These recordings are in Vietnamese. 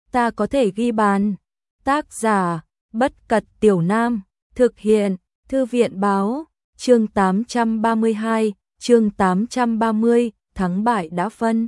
ta có thể ghi bàn. Tác giả, Bất Cật Tiểu Nam, thực hiện, Thư viện báo, chương 832, chương 830, thắng bại đã phân.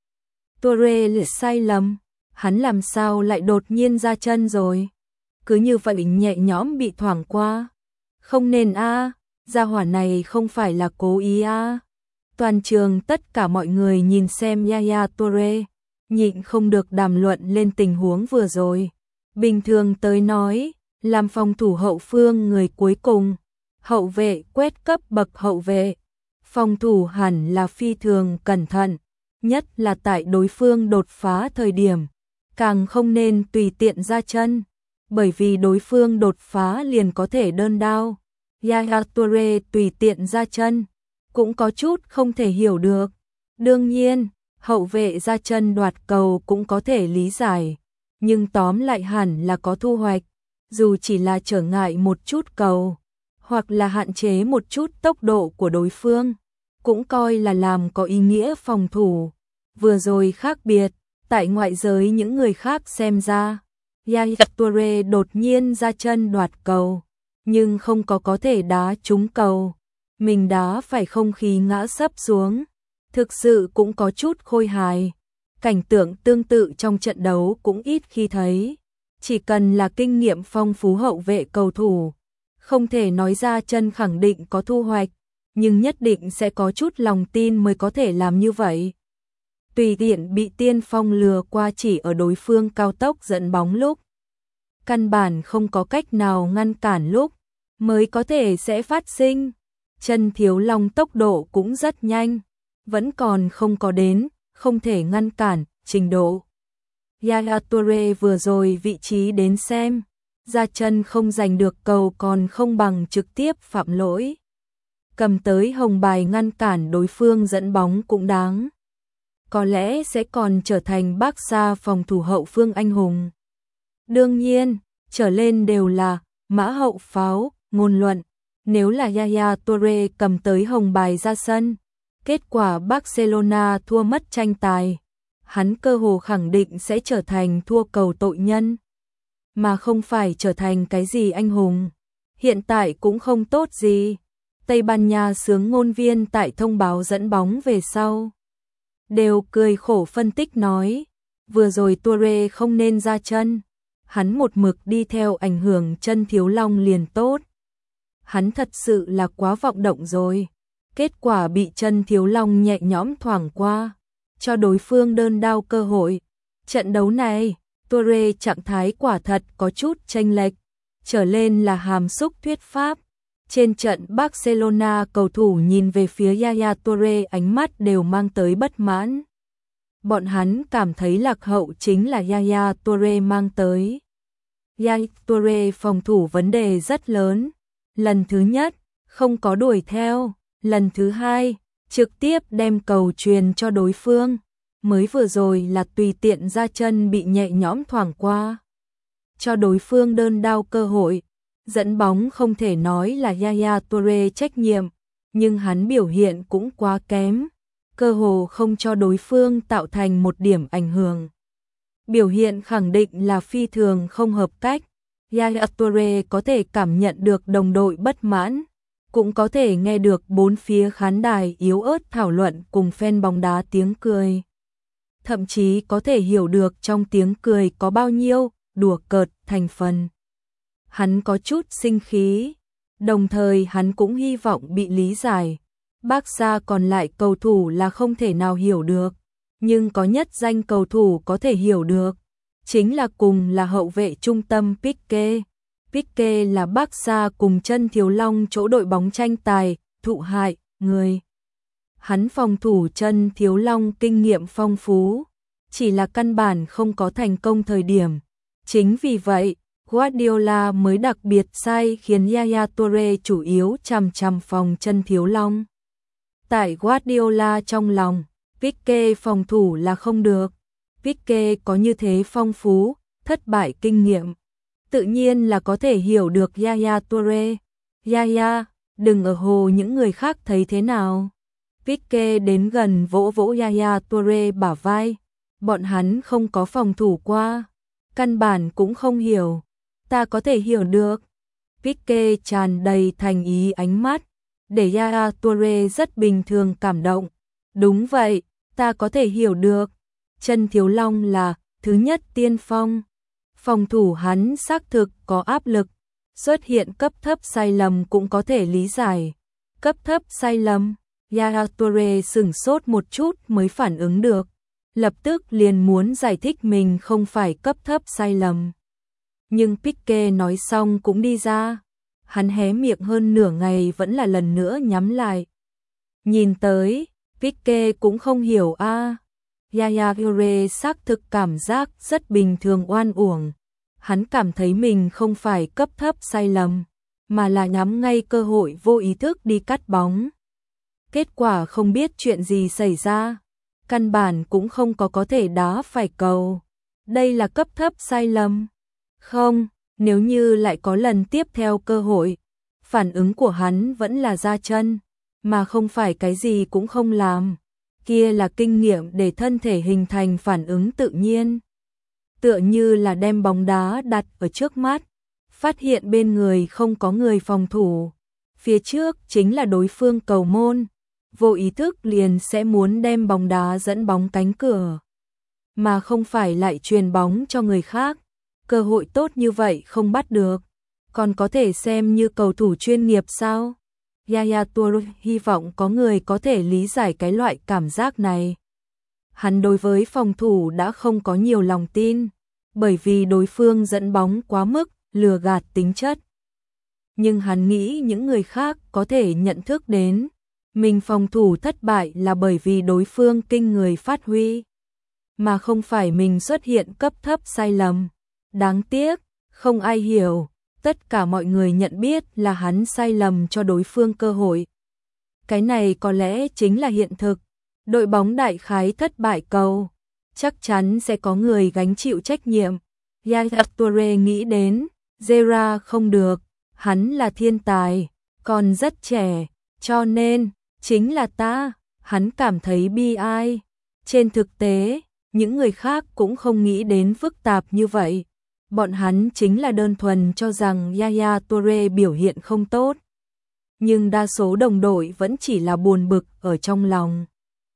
Touré sai lầm, hắn làm sao lại đột nhiên ra chân rồi? Cứ như vậy nhẹ nhõm bị thoảng qua. Không nên a, gia hỏa này không phải là cố ý a. Toàn trường tất cả mọi người nhìn xem Yaya Touré, nhịn không được đàm luận lên tình huống vừa rồi. Bình thường tới nói, làm phòng thủ hậu phương người cuối cùng, hậu vệ quét cấp bậc hậu vệ. Phòng thủ hẳn là phi thường cẩn thận, nhất là tại đối phương đột phá thời điểm, càng không nên tùy tiện ra chân, bởi vì đối phương đột phá liền có thể đơn đao. Yaya Touré tùy tiện ra chân, cũng có chút không thể hiểu được. Đương nhiên, hậu vệ ra chân đoạt cầu cũng có thể lý giải, nhưng tóm lại hẳn là có thu hoạch, dù chỉ là trở ngại một chút cầu, hoặc là hạn chế một chút tốc độ của đối phương, cũng coi là làm có ý nghĩa phòng thủ. Vừa rồi khác biệt, tại ngoại giới những người khác xem ra, Yaya Touré đột nhiên ra chân đoạt cầu, nhưng không có thể đá trúng cầu. Mình đá phải không khí ngã sấp xuống, thực sự cũng có chút khôi hài. Cảnh tượng tương tự trong trận đấu cũng ít khi thấy. Chỉ cần là kinh nghiệm phong phú hậu vệ cầu thủ, không thể nói ra chân khẳng định có thu hoạch, nhưng nhất định sẽ có chút lòng tin mới có thể làm như vậy. Tùy tiện bị tiên phong lừa qua chỉ ở đối phương cao tốc dẫn bóng lúc, căn bản không có cách nào ngăn cản lúc, mới có thể sẽ phát sinh. Chân Thiếu Long tốc độ cũng rất nhanh, vẫn còn không có đến, không thể ngăn cản, trình độ. Yaya Touré vừa rồi vị trí đến xem, ra chân không giành được cầu còn không bằng trực tiếp phạm lỗi. Cầm tới hồng bài ngăn cản đối phương dẫn bóng cũng đáng. Có lẽ sẽ còn trở thành Barca phòng thủ hậu phương anh hùng. Đương nhiên, trở lên đều là mã hậu pháo, ngôn luận. Nếu là Yaya Touré cầm tới hồng bài ra sân, kết quả Barcelona thua mất tranh tài, hắn cơ hồ khẳng định sẽ trở thành thua cầu tội nhân, mà không phải trở thành cái gì anh hùng. Hiện tại cũng không tốt gì. Tây Ban Nha xướng ngôn viên tại thông báo dẫn bóng về sau đều cười khổ phân tích nói, vừa rồi Touré không nên ra chân, hắn một mực đi theo ảnh hưởng chân Thiếu Long liền tốt. Hắn thật sự là quá vọng động rồi. Kết quả bị chân Thiếu Long nhẹ nhõm thoảng qua, cho đối phương đơn đao cơ hội. Trận đấu này, Touré trạng thái quả thật có chút chênh lệch, trở lên là hàm xúc thuyết pháp. Trên trận Barcelona cầu thủ nhìn về phía Yaya Touré ánh mắt đều mang tới bất mãn. Bọn hắn cảm thấy lạc hậu chính là Yaya Touré mang tới. Yaya Touré phòng thủ vấn đề rất lớn. Lần thứ nhất, không có đuổi theo. Lần thứ hai, trực tiếp đem cầu truyền cho đối phương. Mới vừa rồi là tùy tiện ra chân bị nhẹ nhõm thoảng qua, cho đối phương đơn đao cơ hội. Dẫn bóng không thể nói là Yaya Touré trách nhiệm, nhưng hắn biểu hiện cũng quá kém, cơ hồ không cho đối phương tạo thành một điểm ảnh hưởng. Biểu hiện khẳng định là phi thường không hợp cách. Yaya Touré có thể cảm nhận được đồng đội bất mãn, cũng có thể nghe được bốn phía khán đài yếu ớt thảo luận cùng fan bóng đá tiếng cười. Thậm chí có thể hiểu được trong tiếng cười có bao nhiêu đùa cợt thành phần. Hắn có chút sinh khí, đồng thời hắn cũng hy vọng bị lý giải. Barca còn lại cầu thủ là không thể nào hiểu được, nhưng có nhất danh cầu thủ có thể hiểu được, chính là cùng là hậu vệ trung tâm Piqué. Piqué là Barca cùng chân Thiếu Long chỗ đội bóng tranh tài, thụ hại, người. Hắn phòng thủ chân Thiếu Long kinh nghiệm phong phú, chỉ là căn bản không có thành công thời điểm. Chính vì vậy, Guardiola mới đặc biệt sai khiến Yaya Touré chủ yếu chằm chằm phòng chân Thiếu Long. Tại Guardiola trong lòng, Piqué phòng thủ là không được. Piqué có như thế phong phú, thất bại kinh nghiệm, tự nhiên là có thể hiểu được Yaya Touré. Yaya, đừng ở hồ những người khác thấy thế nào. Piqué đến gần vỗ vỗ Yaya Touré bả vai. Bọn hắn không có phòng thủ qua, căn bản cũng không hiểu. Ta có thể hiểu được. Pique tràn đầy thành ý ánh mắt, để Yaya Toure rất bình thường cảm động. Đúng vậy, ta có thể hiểu được. Trần Thiếu Long là thứ nhất tiên phong. Phòng thủ hắn xác thực có áp lực, xuất hiện cấp thấp sai lầm cũng có thể lý giải. Cấp thấp sai lầm, Yaya Toure sửng sốt một chút mới phản ứng được, lập tức liền muốn giải thích mình không phải cấp thấp sai lầm. Nhưng Pique nói xong cũng đi ra, hắn hé miệng hơn nửa ngày vẫn là lần nữa nhắm lại. Nhìn tới, Pique cũng không hiểu a. Yaya Toure xác thực cảm giác rất bình thường oan uổng. Hắn cảm thấy mình không phải cấp thấp sai lầm, mà là nhắm ngay cơ hội vô ý thức đi cắt bóng. Kết quả không biết chuyện gì xảy ra, căn bản cũng không có thể đá phải cầu. Đây là cấp thấp sai lầm. Không, nếu như lại có lần tiếp theo cơ hội, phản ứng của hắn vẫn là ra chân, mà không phải cái gì cũng không làm. Kia là kinh nghiệm để thân thể hình thành phản ứng tự nhiên. Tựa như là đem bóng đá đặt ở trước mắt, phát hiện bên người không có người phòng thủ, phía trước chính là đối phương cầu môn, vô ý thức liền sẽ muốn đem bóng đá dẫn bóng cánh cửa, mà không phải lại truyền bóng cho người khác. Cơ hội tốt như vậy không bắt được, còn có thể xem như cầu thủ chuyên nghiệp sao? Yaya Toure hy vọng có người có thể lý giải cái loại cảm giác này. Hắn đối với phòng thủ đã không có nhiều lòng tin, bởi vì đối phương dẫn bóng quá mức lừa gạt tính chất. Nhưng hắn nghĩ những người khác có thể nhận thức đến, mình phòng thủ thất bại là bởi vì đối phương kinh người phát huy, mà không phải mình xuất hiện cấp thấp sai lầm. Đáng tiếc, không ai hiểu, tất cả mọi người nhận biết là hắn sai lầm cho đối phương cơ hội. Cái này có lẽ chính là hiện thực. Đội bóng đại khái thất bại cầu, chắc chắn sẽ có người gánh chịu trách nhiệm. Yaya Toure nghĩ đến, Gerrard không được, hắn là thiên tài, còn rất trẻ, cho nên, chính là ta, hắn cảm thấy bi ai. Trên thực tế, những người khác cũng không nghĩ đến phức tạp như vậy. Bọn hắn chính là đơn thuần cho rằng Yaya Toure biểu hiện không tốt. Nhưng đa số đồng đội vẫn chỉ là buồn bực ở trong lòng.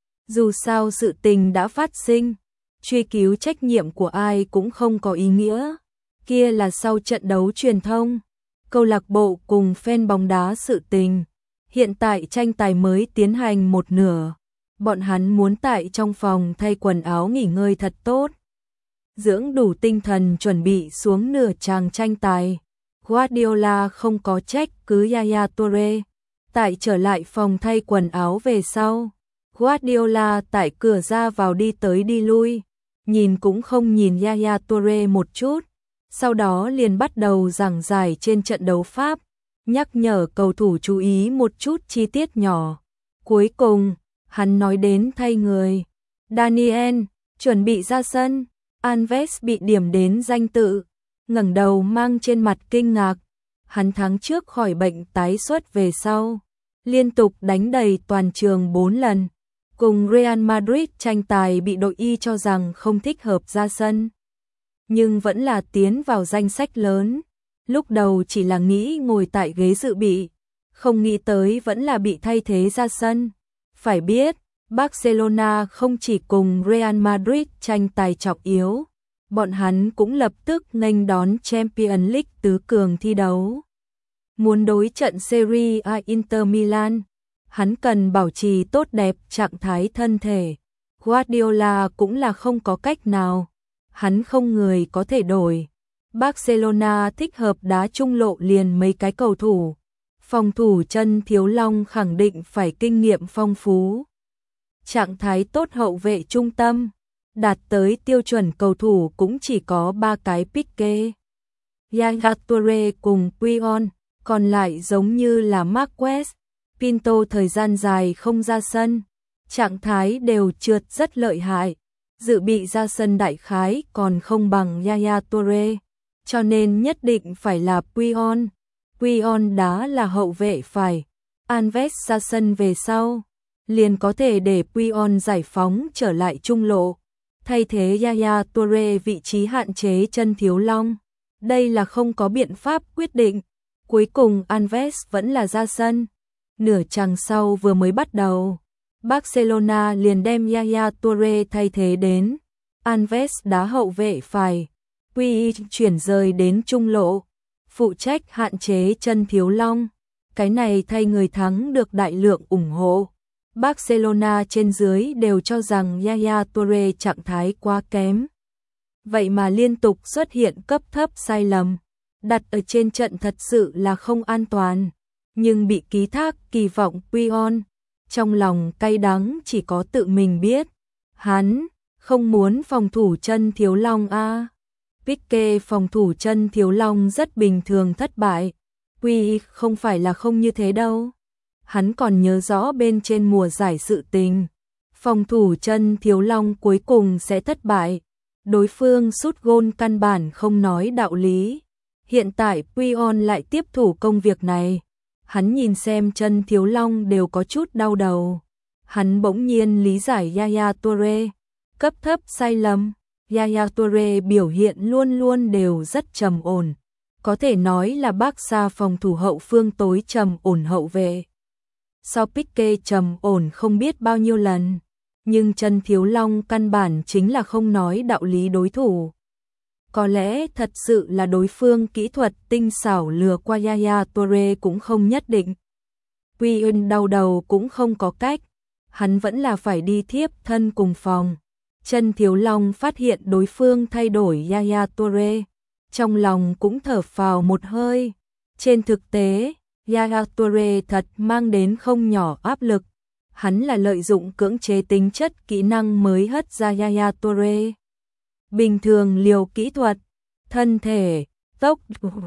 Dù sao sự tình đã phát sinh, truy cứu trách nhiệm của ai cũng không có ý nghĩa. Kia là sau trận đấu truyền thông, câu lạc bộ cùng fan bóng đá sự tình. Hiện tại tranh tài mới tiến hành một nửa. Bọn hắn muốn tại trong phòng thay quần áo nghỉ ngơi thật tốt, dưỡng đủ tinh thần chuẩn bị xuống nửa chàng tranh tài. Guardiola không có trách cứ Yaya Toure. Tại trở lại phòng thay quần áo về sau, Guardiola tại cửa ra vào đi tới đi lui, nhìn cũng không nhìn Yaya Toure một chút, sau đó liền bắt đầu giảng giải trên trận đấu Pháp, nhắc nhở cầu thủ chú ý một chút chi tiết nhỏ. Cuối cùng, hắn nói đến thay người. Daniel, chuẩn bị ra sân. Alves bị điểm đến danh tự, ngẩng đầu mang trên mặt kinh ngạc. Hắn tháng trước khỏi bệnh tái xuất về sau, liên tục đánh đầy toàn trường 4 lần. Cùng Real Madrid tranh tài bị đội Y cho rằng không thích hợp ra sân, nhưng vẫn là tiến vào danh sách lớn. Lúc đầu chỉ là nghĩ ngồi tại ghế dự bị, không nghĩ tới vẫn là bị thay thế ra sân. Phải biết, Barcelona không chỉ cùng Real Madrid tranh tài trọng yếu, bọn hắn cũng lập tức nghênh đón Champions League tứ cường thi đấu. Muốn đối trận Serie A Inter Milan, hắn cần bảo trì tốt đẹp trạng thái thân thể. Guardiola cũng là không có cách nào, hắn không người có thể đổi. Barcelona thích hợp đá trung lộ liền mấy cái cầu thủ. Phòng thủ Trần Thiếu Long khẳng định phải kinh nghiệm phong phú. Trạng thái tốt hậu vệ trung tâm, đạt tới tiêu chuẩn cầu thủ cũng chỉ có 3 cái Pique, Yaya Toure cùng Puyol, còn lại giống như là Marquez, Pinto thời gian dài không ra sân, trạng thái đều trượt rất lợi hại, dự bị ra sân đại khái còn không bằng Yaya Toure, cho nên nhất định phải là Puyol. Puyol đá là hậu vệ phải, Alves ra sân về sau, liền có thể để Puyol giải phóng trở lại trung lộ. thay thế Yaya Toure vị trí hạn chế chân Thiếu Long. Đây là không có biện pháp quyết định. Cuối cùng Alves vẫn là ra sân. Nửa chặng sau vừa mới bắt đầu, Barcelona liền đem Yaya Toure thay thế đến. Alves đá hậu vệ phải, Quy chuyển rời đến trung lộ, phụ trách hạn chế chân Thiếu Long. Cái này thay người thắng được đại lượng ủng hộ. Barcelona trên dưới đều cho rằng Yaya Toure trạng thái quá kém. Vậy mà liên tục xuất hiện cấp thấp sai lầm, đặt ở trên trận thật sự là không an toàn. Nhưng bị ký thác kỳ vọng Puyol, trong lòng cay đắng chỉ có tự mình biết. Hắn không muốn phòng thủ chân Thiếu Long a. Pique phòng thủ chân Thiếu Long rất bình thường thất bại. Quy không phải là không như thế đâu. Hắn còn nhớ rõ bên trên mùa giải sự tình. Phòng thủ chân Thiếu Long cuối cùng sẽ thất bại. Đối phương sút gôn căn bản không nói đạo lý. Hiện tại Puyol lại tiếp thủ công việc này. Hắn nhìn xem chân Thiếu Long đều có chút đau đầu. Hắn bỗng nhiên lý giải Yaya Toure. Cấp thấp sai lầm. Yaya Toure biểu hiện luôn luôn đều rất trầm ổn. Có thể nói là Barca phòng thủ hậu phương tối trầm ổn hậu vệ. So Pique trầm ổn không biết bao nhiêu lần. Nhưng chân Thiếu Long căn bản chính là không nói đạo lý đối thủ. Có lẽ thật sự là đối phương kỹ thuật tinh xảo lừa qua Yaya Toure cũng không nhất định. Puyol đau đầu cũng không có cách. Hắn vẫn là phải đi thiếp thân cùng phòng. Chân Thiếu Long phát hiện đối phương thay đổi Yaya Toure. Trong lòng cũng thở phào một hơi. Trên thực tế, Yaya Toure thật mang đến không nhỏ áp lực. Hắn là lợi dụng cưỡng chế tính chất kỹ năng mới hất ra Yaya Toure. Bình thường liều kỹ thuật, thân thể, tốc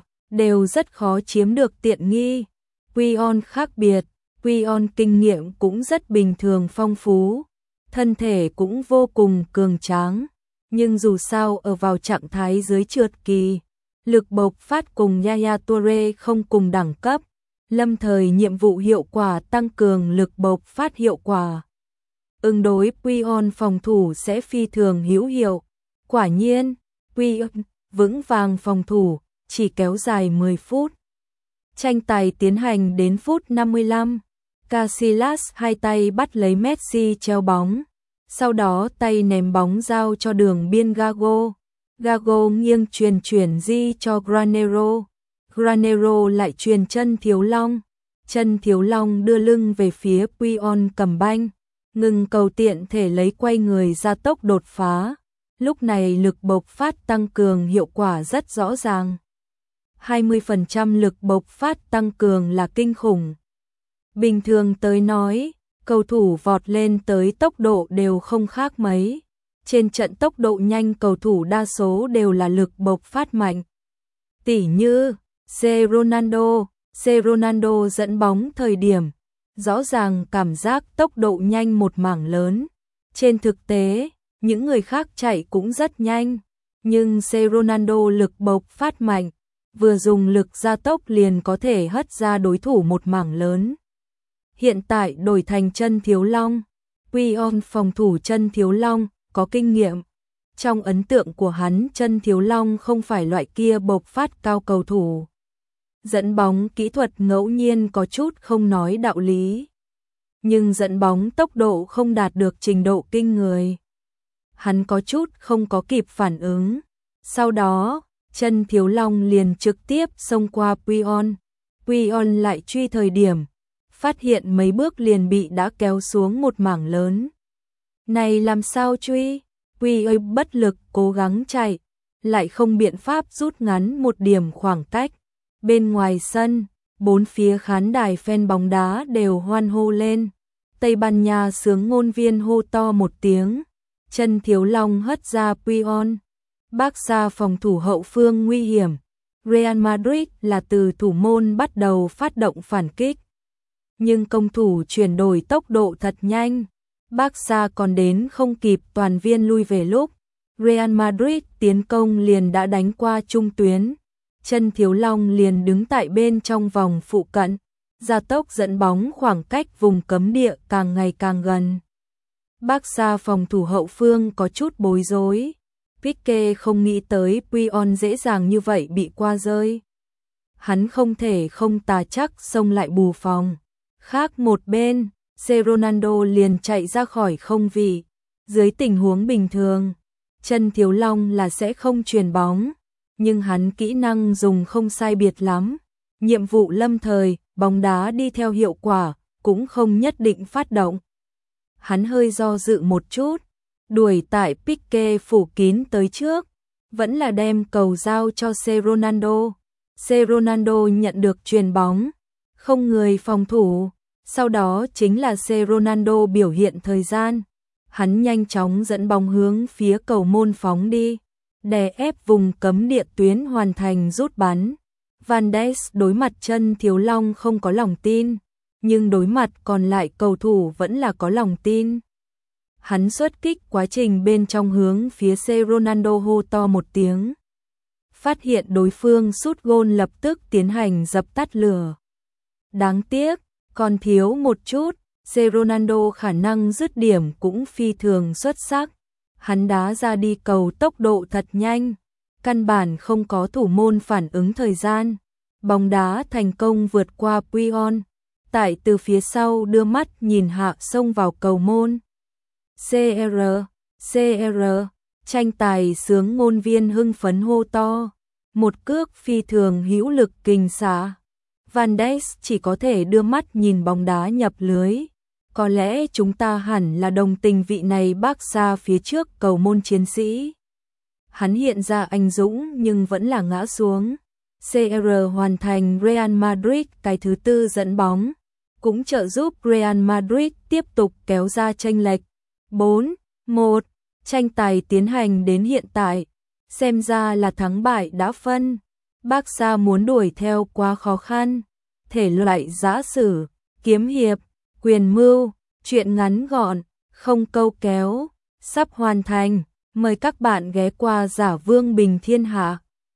đều rất khó chiếm được tiện nghi. Puyol khác biệt, Puyol kinh nghiệm cũng rất bình thường phong phú, thân thể cũng vô cùng cường tráng. Nhưng dù sao ở vào trạng thái dưới trượt kỳ, lực bộc phát cùng Yaya Toure không cùng đẳng cấp. Lâm thời nhiệm vụ hiệu quả tăng cường lực bộc phát hiệu quả. Ứng đối Puyol phòng thủ sẽ phi thường hữu hiệu. Quả nhiên, Puyol vững vàng phòng thủ, chỉ kéo dài 10 phút. Tranh tài tiến hành đến phút 55. Casillas hai tay bắt lấy Messi treo bóng. Sau đó tay ném bóng giao cho đường biên Gago. Gago nghiêng chuyển di cho Granero. Granero lại truyền chân Thiếu Long. Chân Thiếu Long đưa lưng về phía Puyol cầm banh. Ngừng cầu tiện thể lấy quay người ra tốc đột phá. Lúc này lực bộc phát tăng cường hiệu quả rất rõ ràng. 20% lực bộc phát tăng cường là kinh khủng. Bình thường tới nói, cầu thủ vọt lên tới tốc độ đều không khác mấy. Trên trận tốc độ nhanh cầu thủ đa số đều là lực bộc phát mạnh. Tỉ như Ronaldo dẫn bóng thời điểm, rõ ràng cảm giác tốc độ nhanh một mảng lớn. Trên thực tế, những người khác chạy cũng rất nhanh, nhưng Ronaldo lực bộc phát mạnh, vừa dùng lực gia tốc liền có thể hất ra đối thủ một mảng lớn. Hiện tại đổi thành chân Thiếu Long, Puyol phòng thủ chân Thiếu Long, có kinh nghiệm. Trong ấn tượng của hắn chân Thiếu Long không phải loại kia bộc phát cao cầu thủ. Dẫn bóng kỹ thuật ngẫu nhiên có chút không nói đạo lý. Nhưng dẫn bóng tốc độ không đạt được trình độ kinh người. Hắn có chút không có kịp phản ứng. Sau đó, chân Thiếu Long liền trực tiếp xông qua Puyol. Puyol lại truy thời điểm, phát hiện mấy bước liền bị đã kéo xuống một mảng lớn. Này làm sao truy? Puyol bất lực cố gắng chạy, lại không biện pháp rút ngắn một điểm khoảng cách. Bên ngoài sân, bốn phía khán đài fan bóng đá đều hoan hô lên. Tây Ban Nha sướng ngôn viên hô to một tiếng. Chân Thiếu Long hất ra Puyol. Barca phòng thủ hậu phương nguy hiểm. Real Madrid là từ thủ môn bắt đầu phát động phản kích. Nhưng công thủ chuyển đổi tốc độ thật nhanh. Barca còn đến không kịp toàn viên lui về lúc. Real Madrid tiến công liền đã đánh qua trung tuyến. Chân Thiếu Long liền đứng tại bên trong vòng phụ cận. Gia tốc dẫn bóng khoảng cách vùng cấm địa càng ngày càng gần. Barca phòng thủ hậu phương có chút bối rối. Pique không nghĩ tới Puyol dễ dàng như vậy bị qua rơi. Hắn không thể không tà chắc xông lại bù phòng. Khác một bên, Ronaldo liền chạy ra khỏi không vị. Dưới tình huống bình thường, chân Thiếu Long là sẽ không chuyền bóng, nhưng hắn kỹ năng dùng không sai biệt lắm. Nhiệm vụ lâm thời, bóng đá đi theo hiệu quả, cũng không nhất định phát động. Hắn hơi do dự một chút, đuổi tại Pique phủ kín tới trước, vẫn là đem cầu giao cho Ronaldo. Ronaldo nhận được chuyền bóng, không người phòng thủ, sau đó chính là Ronaldo biểu hiện thời gian. Hắn nhanh chóng dẫn bóng hướng phía cầu môn phóng đi, đè ép vùng cấm địa tuyến hoàn thành rút bắn. Van Dijk đối mặt chân Thiếu Long không có lòng tin, nhưng đối mặt còn lại cầu thủ vẫn là có lòng tin. Hắn xuất kích quá trình bên trong hướng phía Ronaldo hô to một tiếng. Phát hiện đối phương sút gôn lập tức tiến hành dập tắt lửa. Đáng tiếc, còn thiếu một chút, Ronaldo khả năng dứt điểm cũng phi thường xuất sắc. Hắn đá ra đi cầu tốc độ thật nhanh, căn bản không có thủ môn phản ứng thời gian. Bóng đá thành công vượt qua Puyol, tại từ phía sau đưa mắt nhìn hạ xông vào cầu môn. CR, tranh tài sướng ngôn viên hưng phấn hô to, một cước phi thường hữu lực kình xả. Van Dijk chỉ có thể đưa mắt nhìn bóng đá nhập lưới. Có lẽ chúng ta hẳn là đồng tình vị này Barca phía trước cầu môn chiến sĩ. Hắn hiện ra anh dũng nhưng vẫn là ngã xuống. CR hoàn thành Real Madrid cái thứ 4 dẫn bóng, cũng trợ giúp Real Madrid tiếp tục kéo ra chênh lệch. 4-1, tranh tài tiến hành đến hiện tại, xem ra là thắng bại đã phân. Barca muốn đuổi theo quá khó khăn. Thể loại giã sử, kiếm hiệp, quyền mưu, truyện ngắn gọn, không câu kéo, sắp hoàn thành. Mời các bạn ghé qua Giả Vương Bình Thiên Hạ.